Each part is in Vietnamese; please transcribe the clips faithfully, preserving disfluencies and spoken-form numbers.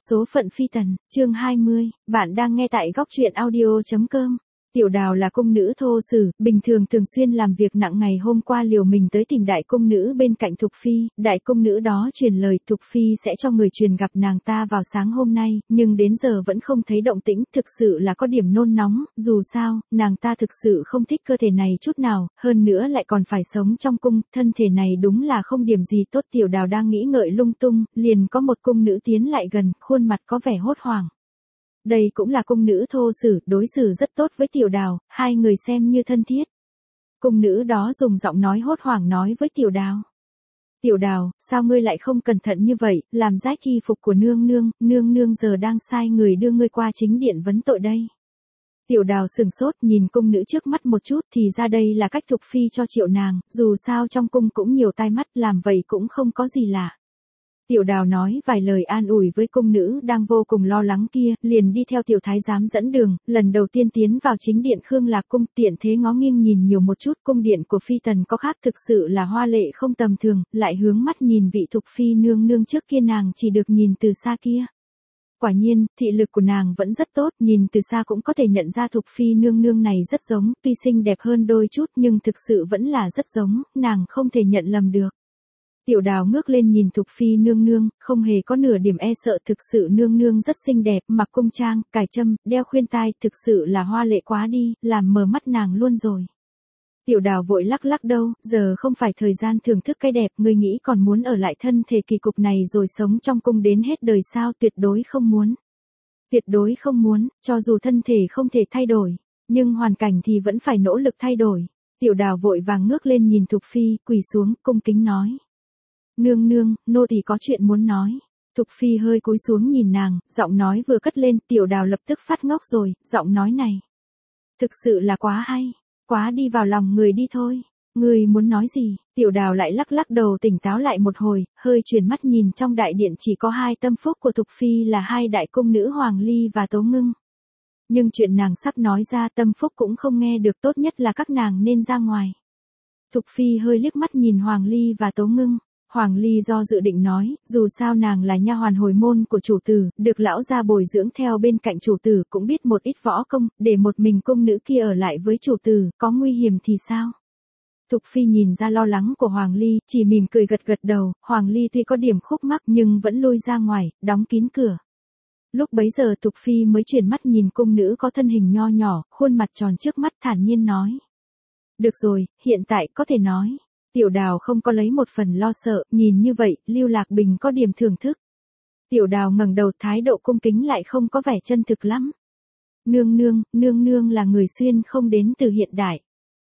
Số phận phi tần, chương hai mươi, bạn đang nghe tại góc truyện audio chấm com. Tiểu Đào là cung nữ thô sử, bình thường thường xuyên làm việc nặng, ngày hôm qua liều mình tới tìm đại cung nữ bên cạnh Thục Phi, đại cung nữ đó truyền lời Thục Phi sẽ cho người truyền gặp nàng ta vào sáng hôm nay, nhưng đến giờ vẫn không thấy động tĩnh, thực sự là có điểm nôn nóng, dù sao, nàng ta thực sự không thích cơ thể này chút nào, hơn nữa lại còn phải sống trong cung, thân thể này đúng là không điểm gì tốt. Tiểu Đào đang nghĩ ngợi lung tung, liền có một cung nữ tiến lại gần, khuôn mặt có vẻ hốt hoảng. Đây cũng là cung nữ thô sử, đối xử rất tốt với Tiểu Đào, hai người xem như thân thiết. Cung nữ đó dùng giọng nói hốt hoảng nói với Tiểu Đào. Tiểu Đào, sao ngươi lại không cẩn thận như vậy, làm rách y phục của nương nương, nương nương giờ đang sai người đưa ngươi qua chính điện vấn tội đây. Tiểu Đào sừng sốt nhìn cung nữ trước mắt một chút, thì ra đây là cách Thục Phi cho triệu nàng, dù sao trong cung cũng nhiều tai mắt, làm vậy cũng không có gì lạ. Tiểu Đào nói vài lời an ủi với cung nữ đang vô cùng lo lắng kia, liền đi theo tiểu thái giám dẫn đường, lần đầu tiên tiến vào chính điện Khương Lạc cung, tiện thế ngó nghiêng nhìn nhiều một chút, cung điện của phi tần có khác, thực sự là hoa lệ không tầm thường, lại hướng mắt nhìn vị Thục Phi nương nương trước kia nàng chỉ được nhìn từ xa kia. Quả nhiên, thị lực của nàng vẫn rất tốt, nhìn từ xa cũng có thể nhận ra Thục Phi nương nương này rất giống, tuy xinh đẹp hơn đôi chút nhưng thực sự vẫn là rất giống, nàng không thể nhận lầm được. Tiểu Đào ngước lên nhìn Thục Phi nương nương, không hề có nửa điểm e sợ, thực sự nương nương rất xinh đẹp, mặc cung trang, cài châm, đeo khuyên tai, thực sự là hoa lệ quá đi, làm mờ mắt nàng luôn rồi. Tiểu Đào vội lắc lắc đầu, giờ không phải thời gian thưởng thức cái đẹp, ngươi nghĩ còn muốn ở lại thân thể kỳ cục này rồi sống trong cung đến hết đời sao, tuyệt đối không muốn. Tuyệt đối không muốn, cho dù thân thể không thể thay đổi, nhưng hoàn cảnh thì vẫn phải nỗ lực thay đổi. Tiểu Đào vội vàng ngước lên nhìn Thục Phi, quỳ xuống, cung kính nói. Nương nương, nô tỳ có chuyện muốn nói. Thục Phi hơi cúi xuống nhìn nàng, giọng nói vừa cất lên, Tiểu Đào lập tức phát ngốc rồi, giọng nói này. Thực sự là quá hay, quá đi vào lòng người đi thôi. Người muốn nói gì? Tiểu Đào lại lắc lắc đầu tỉnh táo lại một hồi, hơi chuyển mắt nhìn trong đại điện chỉ có hai tâm phúc của Thục Phi là hai đại cung nữ Hoàng Ly và Tố Ngưng. Nhưng chuyện nàng sắp nói ra tâm phúc cũng không nghe được, tốt nhất là các nàng nên ra ngoài. Thục Phi hơi liếc mắt nhìn Hoàng Ly và Tố Ngưng. Hoàng Ly do dự định nói, dù sao nàng là nha hoàn hồi môn của chủ tử, được lão gia bồi dưỡng theo bên cạnh chủ tử, cũng biết một ít võ công, để một mình cung nữ kia ở lại với chủ tử, có nguy hiểm thì sao? Thục Phi nhìn ra lo lắng của Hoàng Ly, chỉ mỉm cười gật gật đầu, Hoàng Ly tuy có điểm khúc mắc nhưng vẫn lui ra ngoài, đóng kín cửa. Lúc bấy giờ Thục Phi mới chuyển mắt nhìn cung nữ có thân hình nho nhỏ, khuôn mặt tròn trước mắt, thản nhiên nói. Được rồi, hiện tại có thể nói. Tiểu Đào không có lấy một phần lo sợ, nhìn như vậy, Lưu Lạc Bình có điểm thưởng thức. Tiểu Đào ngẩng đầu, thái độ cung kính lại không có vẻ chân thực lắm. Nương nương, nương nương là người xuyên không đến từ hiện đại.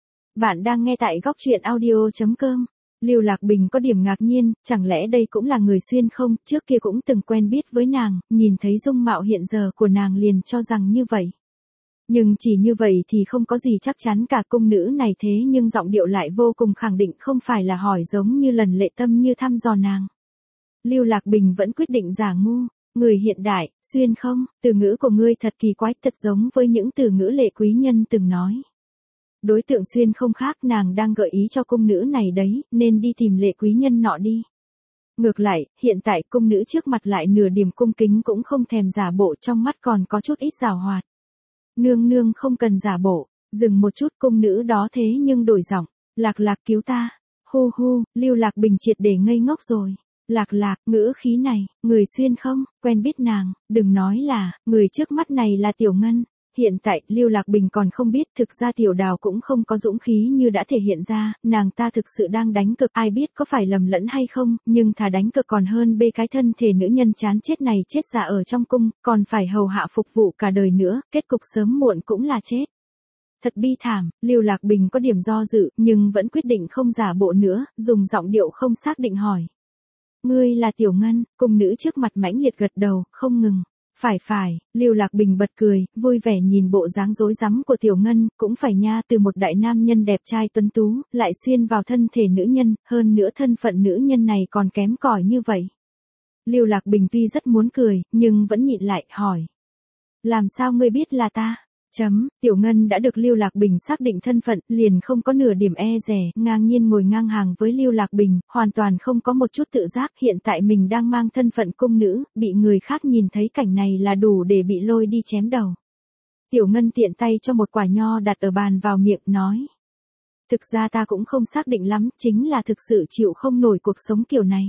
Bạn đang nghe tại góc truyện audio chấm com. Lưu Lạc Bình có điểm ngạc nhiên, chẳng lẽ đây cũng là người xuyên không, trước kia cũng từng quen biết với nàng, nhìn thấy dung mạo hiện giờ của nàng liền cho rằng như vậy. Nhưng chỉ như vậy thì không có gì chắc chắn cả, cung nữ này thế nhưng giọng điệu lại vô cùng khẳng định, không phải là hỏi giống như lần Lệ Tâm như thăm dò nàng. Lưu Lạc Bình vẫn quyết định giả ngu, người hiện đại, xuyên không, từ ngữ của ngươi thật kỳ quái, thật giống với những từ ngữ Lệ Quý Nhân từng nói. Đối tượng xuyên không khác, nàng đang gợi ý cho cung nữ này đấy, nên đi tìm Lệ Quý Nhân nọ đi. Ngược lại, hiện tại cung nữ trước mặt lại nửa điểm cung kính cũng không thèm giả bộ, trong mắt còn có chút ít giảo hoạt. Nương nương không cần giả bộ, dừng một chút, cung nữ đó thế nhưng đổi giọng, Lạc Lạc cứu ta, hu hu, Lưu Lạc Bình triệt để ngây ngốc rồi. Lạc Lạc, ngữ khí này, người xuyên không, quen biết nàng, đừng nói là, người trước mắt này là Tiểu Ngân. Hiện tại, Lưu Lạc Bình còn không biết, thực ra Tiểu Đào cũng không có dũng khí như đã thể hiện ra, nàng ta thực sự đang đánh cực, ai biết có phải lầm lẫn hay không, nhưng thà đánh cực còn hơn bê cái thân thể nữ nhân chán chết này chết dạ ở trong cung, còn phải hầu hạ phục vụ cả đời nữa, kết cục sớm muộn cũng là chết. Thật bi thảm, Lưu Lạc Bình có điểm do dự, nhưng vẫn quyết định không giả bộ nữa, dùng giọng điệu không xác định hỏi. Ngươi là Tiểu Ngân, cung nữ trước mặt mãnh liệt gật đầu, không ngừng. Phải phải, Lưu Lạc Bình bật cười, vui vẻ nhìn bộ dáng rối rắm của Tiểu Ngân, cũng phải nha, từ một đại nam nhân đẹp trai tuấn tú, lại xuyên vào thân thể nữ nhân, hơn nữa thân phận nữ nhân này còn kém cỏi như vậy. Lưu Lạc Bình tuy rất muốn cười, nhưng vẫn nhịn lại, hỏi. Làm sao ngươi biết là ta? Chấm, Tiểu Ngân đã được Lưu Lạc Bình xác định thân phận, liền không có nửa điểm e dè, ngang nhiên ngồi ngang hàng với Lưu Lạc Bình, hoàn toàn không có một chút tự giác, hiện tại mình đang mang thân phận cung nữ, bị người khác nhìn thấy cảnh này là đủ để bị lôi đi chém đầu. Tiểu Ngân tiện tay cho một quả nho đặt ở bàn vào miệng, nói. Thực ra ta cũng không xác định lắm, chính là thực sự chịu không nổi cuộc sống kiểu này.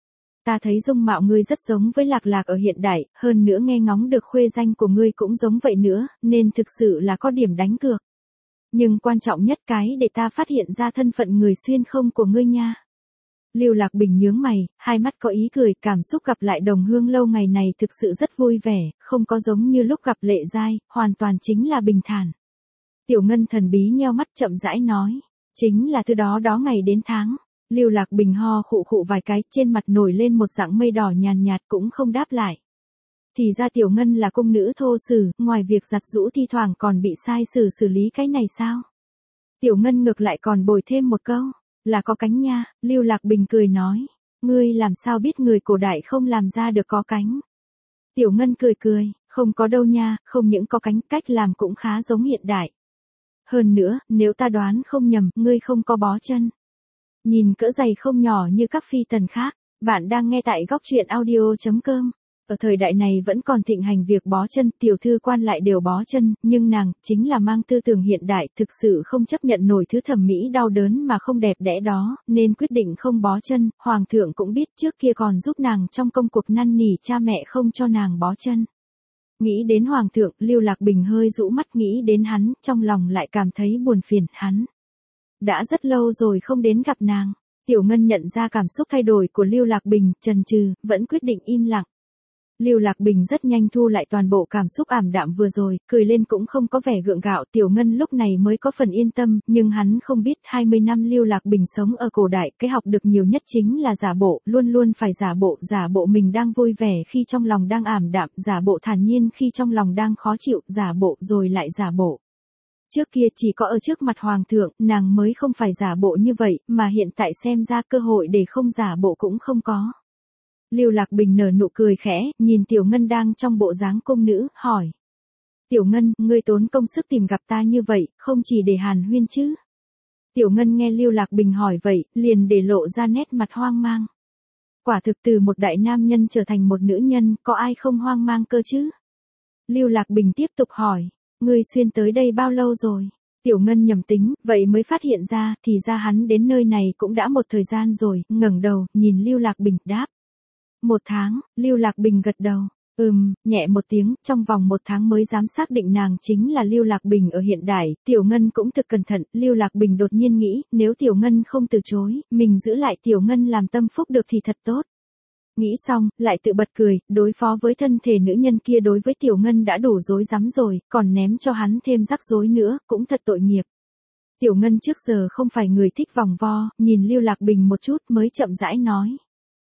Ta thấy dung mạo ngươi rất giống với Lạc Lạc ở hiện đại, hơn nữa nghe ngóng được khuê danh của ngươi cũng giống vậy nữa, nên thực sự là có điểm đánh cược. Nhưng quan trọng nhất cái để ta phát hiện ra thân phận người xuyên không của ngươi nha. Lưu Lạc Bình nhướng mày, hai mắt có ý cười, cảm xúc gặp lại đồng hương lâu ngày này thực sự rất vui vẻ, không có giống như lúc gặp Lệ Giai, hoàn toàn chính là bình thản. Tiểu Ngân thần bí nheo mắt chậm rãi nói, chính là từ đó đó ngày đến tháng. Lưu Lạc Bình ho khụ khụ vài cái, trên mặt nổi lên một dạng mây đỏ nhàn nhạt, cũng không đáp lại. Thì ra Tiểu Ngân là cung nữ thô sử, ngoài việc giặt giũ thi thoảng còn bị sai sử xử lý cái này sao? Tiểu Ngân ngược lại còn bồi thêm một câu, là có cánh nha. Lưu Lạc Bình cười nói, ngươi làm sao biết người cổ đại không làm ra được có cánh? Tiểu Ngân cười cười, không có đâu nha, không những có cánh, cách làm cũng khá giống hiện đại. Hơn nữa, nếu ta đoán không nhầm, ngươi không có bó chân. Nhìn cỡ giày không nhỏ như các phi tần khác, bạn đang nghe tại góc truyện audio chấm com. Ở thời đại này vẫn còn thịnh hành việc bó chân, tiểu thư quan lại đều bó chân, nhưng nàng, chính là mang tư tưởng hiện đại, thực sự không chấp nhận nổi thứ thẩm mỹ đau đớn mà không đẹp đẽ đó, nên quyết định không bó chân. Hoàng thượng cũng biết trước kia còn giúp nàng trong công cuộc năn nỉ cha mẹ không cho nàng bó chân. Nghĩ đến Hoàng thượng, Lưu Lạc Bình hơi rũ mắt, nghĩ đến hắn, trong lòng lại cảm thấy buồn phiền, hắn. Đã rất lâu rồi không đến gặp nàng. Tiểu Ngân nhận ra cảm xúc thay đổi của Lưu Lạc Bình, chần chừ, vẫn quyết định im lặng. Lưu Lạc Bình rất nhanh thu lại toàn bộ cảm xúc ảm đạm vừa rồi, cười lên cũng không có vẻ gượng gạo. Tiểu Ngân lúc này mới có phần yên tâm, nhưng hắn không biết hai mươi năm Lưu Lạc Bình sống ở cổ đại, cái học được nhiều nhất chính là giả bộ, luôn luôn phải giả bộ, giả bộ mình đang vui vẻ khi trong lòng đang ảm đạm, giả bộ thản nhiên khi trong lòng đang khó chịu, giả bộ rồi lại giả bộ. Trước kia chỉ có ở trước mặt Hoàng thượng, nàng mới không phải giả bộ như vậy, mà hiện tại xem ra cơ hội để không giả bộ cũng không có. Lưu Lạc Bình nở nụ cười khẽ, nhìn Tiểu Ngân đang trong bộ dáng cung nữ, hỏi. Tiểu Ngân, ngươi tốn công sức tìm gặp ta như vậy, không chỉ để hàn huyên chứ? Tiểu Ngân nghe Lưu Lạc Bình hỏi vậy, liền để lộ ra nét mặt hoang mang. Quả thực từ một đại nam nhân trở thành một nữ nhân, có ai không hoang mang cơ chứ? Lưu Lạc Bình tiếp tục hỏi. Ngươi xuyên tới đây bao lâu rồi? Tiểu Ngân nhầm tính, vậy mới phát hiện ra, thì ra hắn đến nơi này cũng đã một thời gian rồi, ngẩng đầu, nhìn Lưu Lạc Bình, đáp. Một tháng, Lưu Lạc Bình gật đầu. Ừm, nhẹ một tiếng, trong vòng một tháng mới dám xác định nàng chính là Lưu Lạc Bình ở hiện đại. Tiểu Ngân cũng thực cẩn thận, Lưu Lạc Bình đột nhiên nghĩ, nếu Tiểu Ngân không từ chối, mình giữ lại Tiểu Ngân làm tâm phúc được thì thật tốt. Nghĩ xong, lại tự bật cười, đối phó với thân thể nữ nhân kia đối với Tiểu Ngân đã đủ rối rắm rồi, còn ném cho hắn thêm rắc rối nữa, cũng thật tội nghiệp. Tiểu Ngân trước giờ không phải người thích vòng vo, nhìn Lưu Lạc Bình một chút mới chậm rãi nói.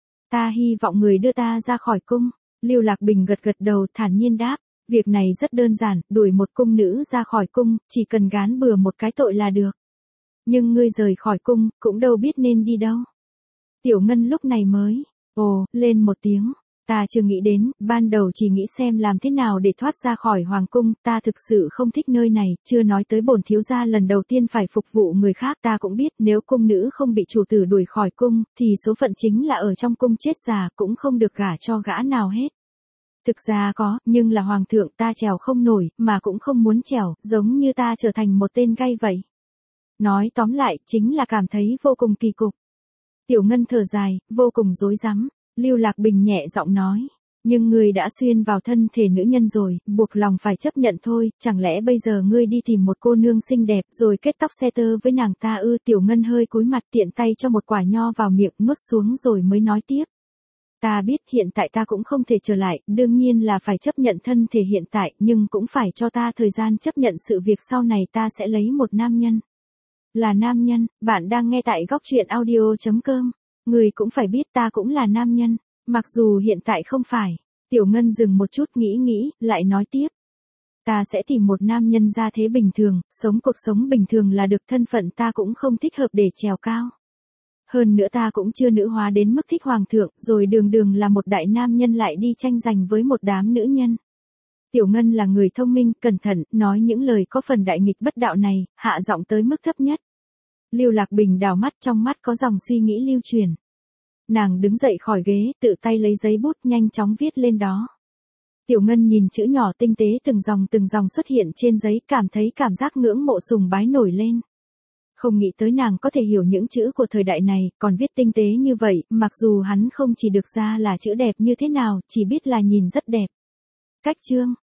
Ta hy vọng người đưa ta ra khỏi cung. Lưu Lạc Bình gật gật đầu, thản nhiên đáp. Việc này rất đơn giản, đuổi một cung nữ ra khỏi cung, chỉ cần gán bừa một cái tội là được. Nhưng ngươi rời khỏi cung, cũng đâu biết nên đi đâu. Tiểu Ngân lúc này mới, ồ, lên một tiếng. Ta chưa nghĩ đến, ban đầu chỉ nghĩ xem làm thế nào để thoát ra khỏi hoàng cung, ta thực sự không thích nơi này, chưa nói tới bổn thiếu gia lần đầu tiên phải phục vụ người khác, ta cũng biết nếu cung nữ không bị chủ tử đuổi khỏi cung, thì số phận chính là ở trong cung chết già, cũng không được gả cho gã nào hết. Thực ra có, nhưng là hoàng thượng ta trèo không nổi, mà cũng không muốn trèo, giống như ta trở thành một tên gay vậy. Nói tóm lại, chính là cảm thấy vô cùng kỳ cục. Tiểu Ngân thở dài, vô cùng rối rắm. Lưu Lạc Bình nhẹ giọng nói, nhưng ngươi đã xuyên vào thân thể nữ nhân rồi, buộc lòng phải chấp nhận thôi, chẳng lẽ bây giờ ngươi đi tìm một cô nương xinh đẹp rồi kết tóc xe tơ với nàng ta ư? Tiểu Ngân hơi cúi mặt, tiện tay cho một quả nho vào miệng, nuốt xuống rồi mới nói tiếp. Ta biết hiện tại ta cũng không thể trở lại, đương nhiên là phải chấp nhận thân thể hiện tại, nhưng cũng phải cho ta thời gian chấp nhận sự việc sau này ta sẽ lấy một nam nhân. Là nam nhân, bạn đang nghe tại góc truyện audio chấm com. Người cũng phải biết ta cũng là nam nhân, mặc dù hiện tại không phải. Tiểu Ngân dừng một chút nghĩ nghĩ, lại nói tiếp. Ta sẽ tìm một nam nhân gia thế bình thường, sống cuộc sống bình thường là được, thân phận ta cũng không thích hợp để trèo cao. Hơn nữa ta cũng chưa nữ hóa đến mức thích hoàng thượng, rồi đường đường là một đại nam nhân lại đi tranh giành với một đám nữ nhân. Tiểu Ngân là người thông minh, cẩn thận, nói những lời có phần đại nghịch bất đạo này, hạ giọng tới mức thấp nhất. Lưu Lạc Bình đảo mắt, trong mắt có dòng suy nghĩ lưu truyền. Nàng đứng dậy khỏi ghế, tự tay lấy giấy bút nhanh chóng viết lên đó. Tiểu Ngân nhìn chữ nhỏ tinh tế từng dòng từng dòng xuất hiện trên giấy, cảm thấy cảm giác ngưỡng mộ sùng bái nổi lên. Không nghĩ tới nàng có thể hiểu những chữ của thời đại này, còn viết tinh tế như vậy, mặc dù hắn không chỉ được ra là chữ đẹp như thế nào, chỉ biết là nhìn rất đẹp. Cách chương